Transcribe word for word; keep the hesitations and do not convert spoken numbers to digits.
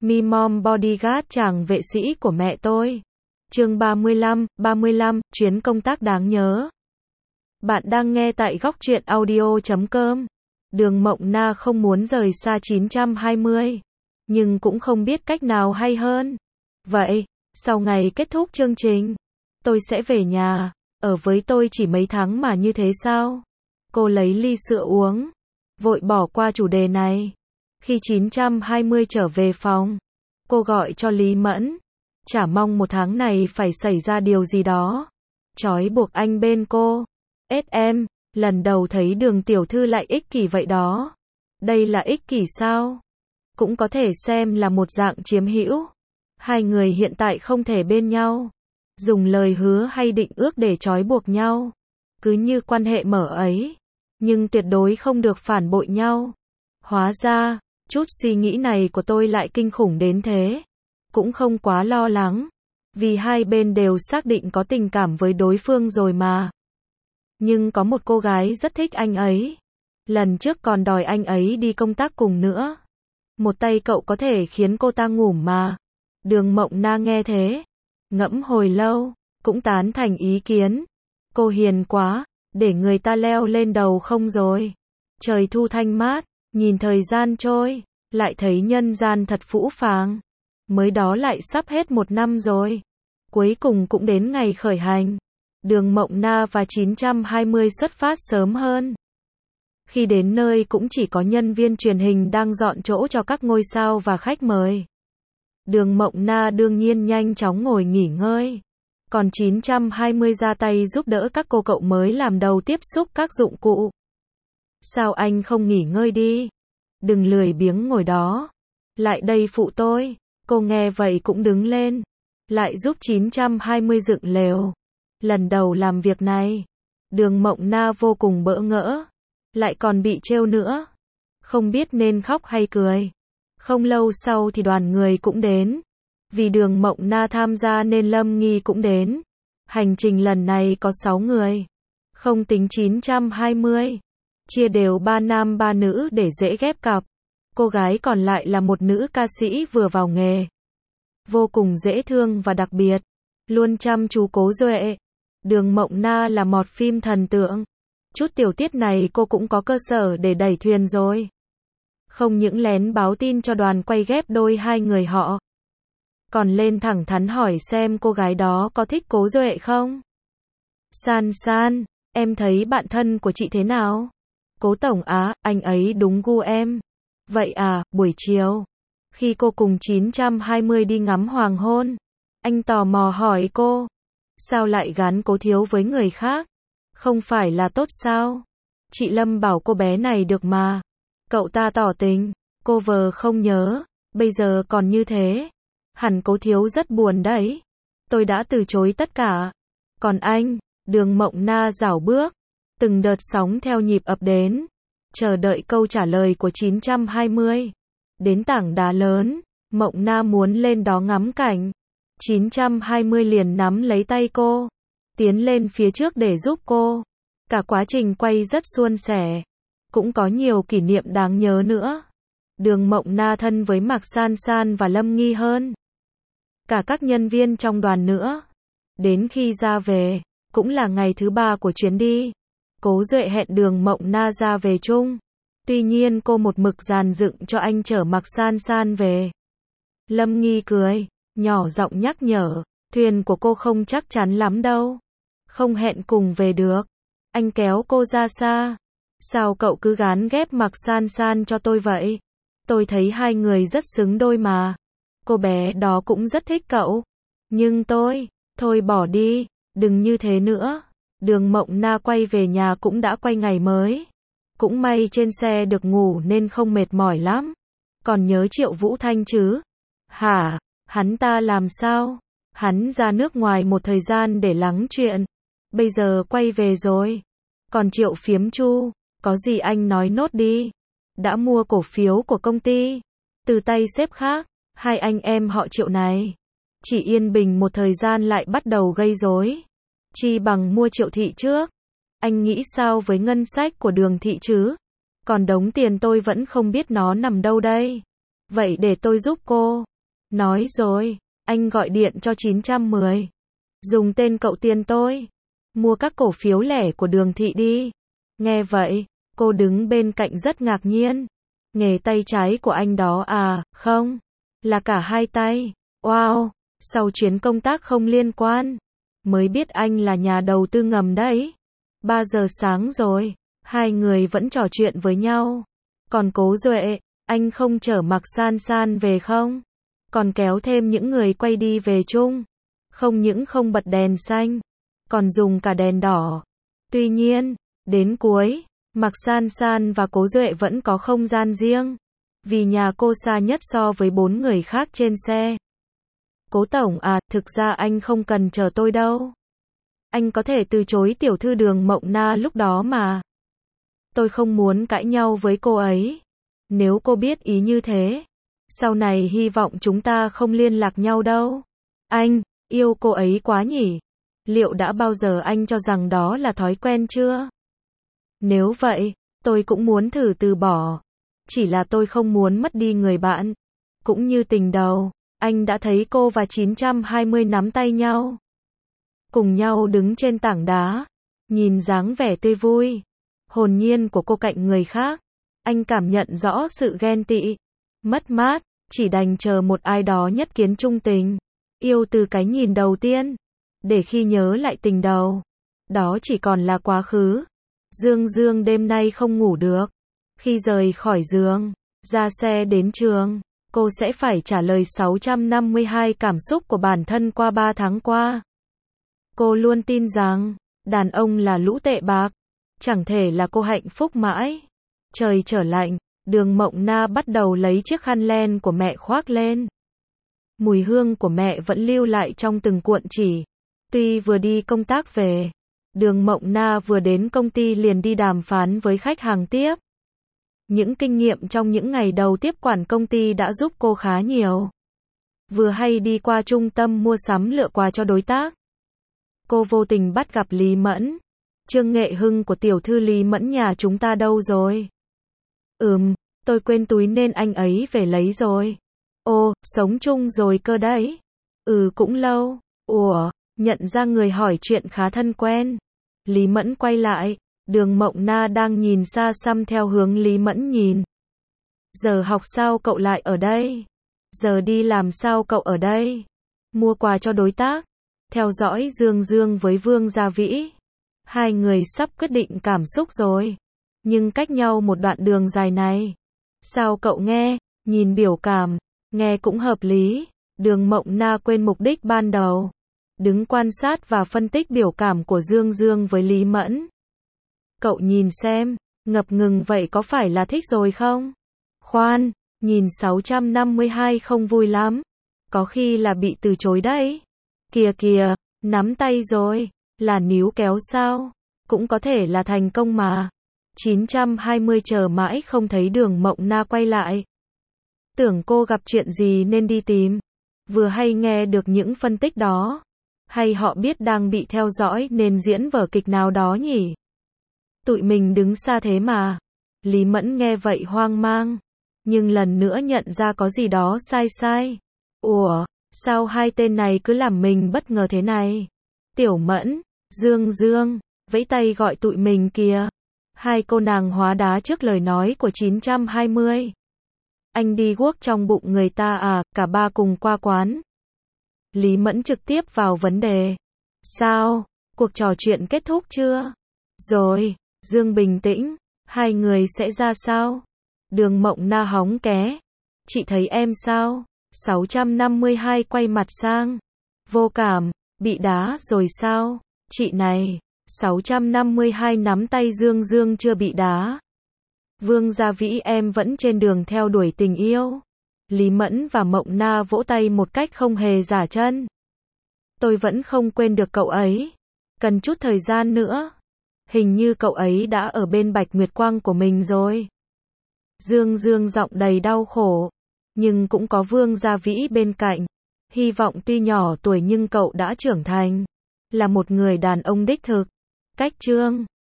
Mi Mom Bodyguard chàng vệ sĩ của mẹ tôi. Chương ba mươi lăm, ba mươi lăm, chuyến công tác đáng nhớ. Bạn đang nghe tại góc truyện audio chấm com. Đường Mộng Na không muốn rời xa chín trăm hai mươi, nhưng cũng không biết cách nào hay hơn. Vậy, sau ngày kết thúc chương trình, tôi sẽ về nhà, ở với tôi chỉ mấy tháng mà như thế sao? Cô lấy ly sữa uống, vội bỏ qua chủ đề này. Khi chín trăm hai mươi trở về phòng, cô gọi cho Lý Mẫn, chả mong một tháng này phải xảy ra điều gì đó trói buộc anh bên cô. ét em, lần đầu thấy Đường tiểu thư lại ích kỷ vậy đó. Đây là ích kỷ sao? Cũng có thể xem là một dạng chiếm hữu. Hai người hiện tại không thể bên nhau, dùng lời hứa hay định ước để trói buộc nhau, cứ như quan hệ mở ấy, nhưng tuyệt đối không được phản bội nhau. Hóa ra, chút suy nghĩ này của tôi lại kinh khủng đến thế. Cũng không quá lo lắng, vì hai bên đều xác định có tình cảm với đối phương rồi mà. Nhưng có một cô gái rất thích anh ấy. Lần trước còn đòi anh ấy đi công tác cùng nữa. Một tay cậu có thể khiến cô ta ngủ mà. Đường Mộng Na nghe thế, ngẫm hồi lâu, cũng tán thành ý kiến. Cô hiền quá, để người ta leo lên đầu không rồi. Trời thu thanh mát, nhìn thời gian trôi, lại thấy nhân gian thật phũ phàng. Mới đó lại sắp hết một năm rồi. Cuối cùng cũng đến ngày khởi hành. Đường Mộng Na và chín trăm hai mươi xuất phát sớm hơn. Khi đến nơi cũng chỉ có nhân viên truyền hình đang dọn chỗ cho các ngôi sao và khách mời. Đường Mộng Na đương nhiên nhanh chóng ngồi nghỉ ngơi. Còn chín trăm hai mươi ra tay giúp đỡ các cô cậu mới làm đầu tiếp xúc các dụng cụ. Sao anh không nghỉ ngơi đi? Đừng lười biếng ngồi đó. Lại đây phụ tôi. Cô nghe vậy cũng đứng lên, lại giúp chín trăm hai mươi dựng lều. Lần đầu làm việc này, Đường Mộng Na vô cùng bỡ ngỡ, lại còn bị trêu nữa. Không biết nên khóc hay cười. Không lâu sau thì đoàn người cũng đến. Vì Đường Mộng Na tham gia nên Lâm Nghi cũng đến. Hành trình lần này có sáu người, không tính chín trăm hai mươi. Chia đều ba nam ba nữ để dễ ghép cặp. Cô gái còn lại là một nữ ca sĩ vừa vào nghề, vô cùng dễ thương và đặc biệt, luôn chăm chú Cố Duệ. Đường Mộng Na là mọt phim thần tượng. Chút tiểu tiết này cô cũng có cơ sở để đẩy thuyền rồi. Không những lén báo tin cho đoàn quay ghép đôi hai người họ, còn lên thẳng thắn hỏi xem cô gái đó có thích Cố Duệ không. San San, em thấy bạn thân của chị thế nào? Cố tổng á, anh ấy đúng gu em. Vậy à, buổi chiều, khi cô cùng chín trăm hai mươi đi ngắm hoàng hôn, anh tò mò hỏi cô, sao lại gán Cố thiếu với người khác? Không phải là tốt sao? Chị Lâm bảo cô bé này được mà. Cậu ta tỏ tình, cô vờ không nhớ, bây giờ còn như thế. Hẳn Cố thiếu rất buồn đấy. Tôi đã từ chối tất cả. Còn anh, Đường Mộng Na rảo bước, từng đợt sóng theo nhịp ập đến, chờ đợi câu trả lời của chín trăm hai mươi. Đến tảng đá lớn, Mộng Na muốn lên đó ngắm cảnh. chín trăm hai mươi liền nắm lấy tay cô, tiến lên phía trước để giúp cô. Cả quá trình quay rất suôn sẻ, cũng có nhiều kỷ niệm đáng nhớ nữa. Đường Mộng Na thân với Mạc San San và Lâm Nghi hơn cả các nhân viên trong đoàn nữa. Đến khi ra về, cũng là ngày thứ ba của chuyến đi, Cố Duệ hẹn Đường Mộng Na ra về chung. Tuy nhiên cô một mực dàn dựng cho anh chở Mạc San San về. Lâm Nghi cười, nhỏ giọng nhắc nhở, thuyền của cô không chắc chắn lắm đâu. Không hẹn cùng về được. Anh kéo cô ra xa. Sao cậu cứ gán ghép Mạc San San cho tôi vậy? Tôi thấy hai người rất xứng đôi mà. Cô bé đó cũng rất thích cậu. Nhưng tôi, thôi bỏ đi, đừng như thế nữa. Đường Mộng Na quay về nhà cũng đã quay ngày mới. Cũng may trên xe được ngủ nên không mệt mỏi lắm. Còn nhớ Triệu Vũ Thanh chứ? Hả? Hắn ta làm sao? Hắn ra nước ngoài một thời gian để lắng chuyện. Bây giờ quay về rồi. Còn Triệu Phiếm Chu, có gì anh nói nốt đi. Đã mua cổ phiếu của công ty từ tay sếp khác. Hai anh em họ Triệu này chỉ yên bình một thời gian lại bắt đầu gây rối. Chi bằng mua Triệu thị trước. Anh nghĩ sao với ngân sách của Đường thị chứ? Còn đống tiền tôi vẫn không biết nó nằm đâu đây. Vậy để tôi giúp cô. Nói rồi, anh gọi điện cho chín trăm mười. Dùng tên cậu tiền tôi. Mua các cổ phiếu lẻ của Đường Thị đi. Nghe vậy, cô đứng bên cạnh rất ngạc nhiên. Nghề tay trái của anh đó à, không, là cả hai tay. Wow, sau chuyến công tác không liên quan. Mới biết anh là nhà đầu tư ngầm đấy. ba giờ sáng rồi, hai người vẫn trò chuyện với nhau. Còn Cố Duệ, anh không chở Mạc San San về không? Còn kéo thêm những người quay đi về chung. Không những không bật đèn xanh, còn dùng cả đèn đỏ. Tuy nhiên, đến cuối, Mạc San San và Cố Duệ vẫn có không gian riêng. Vì nhà cô xa nhất so với bốn người khác trên xe. Cố tổng à, thực ra anh không cần chờ tôi đâu. Anh có thể từ chối tiểu thư Đường Mộng Na lúc đó mà. Tôi không muốn cãi nhau với cô ấy. Nếu cô biết ý như thế, sau này hy vọng chúng ta không liên lạc nhau đâu. Anh, yêu cô ấy quá nhỉ? Liệu đã bao giờ anh cho rằng đó là thói quen chưa? Nếu vậy, tôi cũng muốn thử từ bỏ. Chỉ là tôi không muốn mất đi người bạn. Cũng như tình đầu, anh đã thấy cô và chín trăm hai mươi nắm tay nhau. Cùng nhau đứng trên tảng đá. Nhìn dáng vẻ tươi vui, hồn nhiên của cô cạnh người khác. Anh cảm nhận rõ sự ghen tị, mất mát, chỉ đành chờ một ai đó nhất kiến trung tình. Yêu từ cái nhìn đầu tiên. Để khi nhớ lại tình đầu, đó chỉ còn là quá khứ. Dương Dương đêm nay không ngủ được. Khi rời khỏi giường, ra xe đến trường, cô sẽ phải trả lời sáu trăm năm mươi hai cảm xúc của bản thân qua ba tháng qua. Cô luôn tin rằng, đàn ông là lũ tệ bạc. Chẳng thể là cô hạnh phúc mãi. Trời trở lạnh, Đường Mộng Na bắt đầu lấy chiếc khăn len của mẹ khoác lên. Mùi hương của mẹ vẫn lưu lại trong từng cuộn chỉ. Tuy vừa đi công tác về, Đường Mộng Na vừa đến công ty liền đi đàm phán với khách hàng tiếp. Những kinh nghiệm trong những ngày đầu tiếp quản công ty đã giúp cô khá nhiều. Vừa hay đi qua trung tâm mua sắm lựa quà cho đối tác, cô vô tình bắt gặp Lý Mẫn. Trương Nghệ Hưng của tiểu thư Lý Mẫn nhà chúng ta đâu rồi? Ừm, tôi quên túi nên anh ấy về lấy rồi. Ồ, sống chung rồi cơ đấy. Ừ, cũng lâu. Ủa, nhận ra người hỏi chuyện khá thân quen. Lý Mẫn quay lại, Đường Mộng Na đang nhìn xa xăm theo hướng Lý Mẫn nhìn. Giờ học sao cậu lại ở đây? Giờ đi làm sao cậu ở đây? Mua quà cho đối tác, theo dõi Dương Dương với Vương Gia Vĩ. Hai người sắp quyết định cảm xúc rồi, nhưng cách nhau một đoạn đường dài này. Sao cậu nghe? Nhìn biểu cảm, nghe cũng hợp lý. Đường Mộng Na quên mục đích ban đầu, đứng quan sát và phân tích biểu cảm của Dương Dương với Lý Mẫn. Cậu nhìn xem, ngập ngừng vậy có phải là thích rồi không? Khoan, nhìn sáu trăm năm mươi hai không vui lắm. Có khi là bị từ chối đấy. Kìa kìa, nắm tay rồi. Là níu kéo sao? Cũng có thể là thành công mà. chín trăm hai mươi chờ mãi không thấy Đường Mộng Na quay lại. Tưởng cô gặp chuyện gì nên đi tìm. Vừa hay nghe được những phân tích đó. Hay họ biết đang bị theo dõi nên diễn vở kịch nào đó nhỉ? Tụi mình đứng xa thế mà. Lý Mẫn nghe vậy hoang mang. Nhưng lần nữa nhận ra có gì đó sai sai. Ủa, sao hai tên này cứ làm mình bất ngờ thế này? Tiểu Mẫn, Dương Dương, vẫy tay gọi tụi mình kìa. Hai cô nàng hóa đá trước lời nói của chín trăm hai mươi. Anh đi guốc trong bụng người ta à, cả ba cùng qua quán. Lý Mẫn trực tiếp vào vấn đề. Sao, cuộc trò chuyện kết thúc chưa? Rồi, Dương bình tĩnh, hai người sẽ ra sao? Đường Mộng Na hóng ké. Chị thấy em sao? sáu trăm năm mươi hai quay mặt sang. Vô cảm, bị đá rồi sao? Chị này, sáu trăm năm mươi hai nắm tay Dương Dương chưa bị đá. Vương Gia Vĩ em vẫn trên đường theo đuổi tình yêu. Lý Mẫn và Mộng Na vỗ tay một cách không hề giả chân. Tôi vẫn không quên được cậu ấy. Cần chút thời gian nữa. Hình như cậu ấy đã ở bên Bạch Nguyệt Quang của mình rồi. Dương Dương giọng đầy đau khổ. Nhưng cũng có Vương Gia Vĩ bên cạnh. Hy vọng tuy nhỏ tuổi nhưng cậu đã trưởng thành. Là một người đàn ông đích thực. Cách chương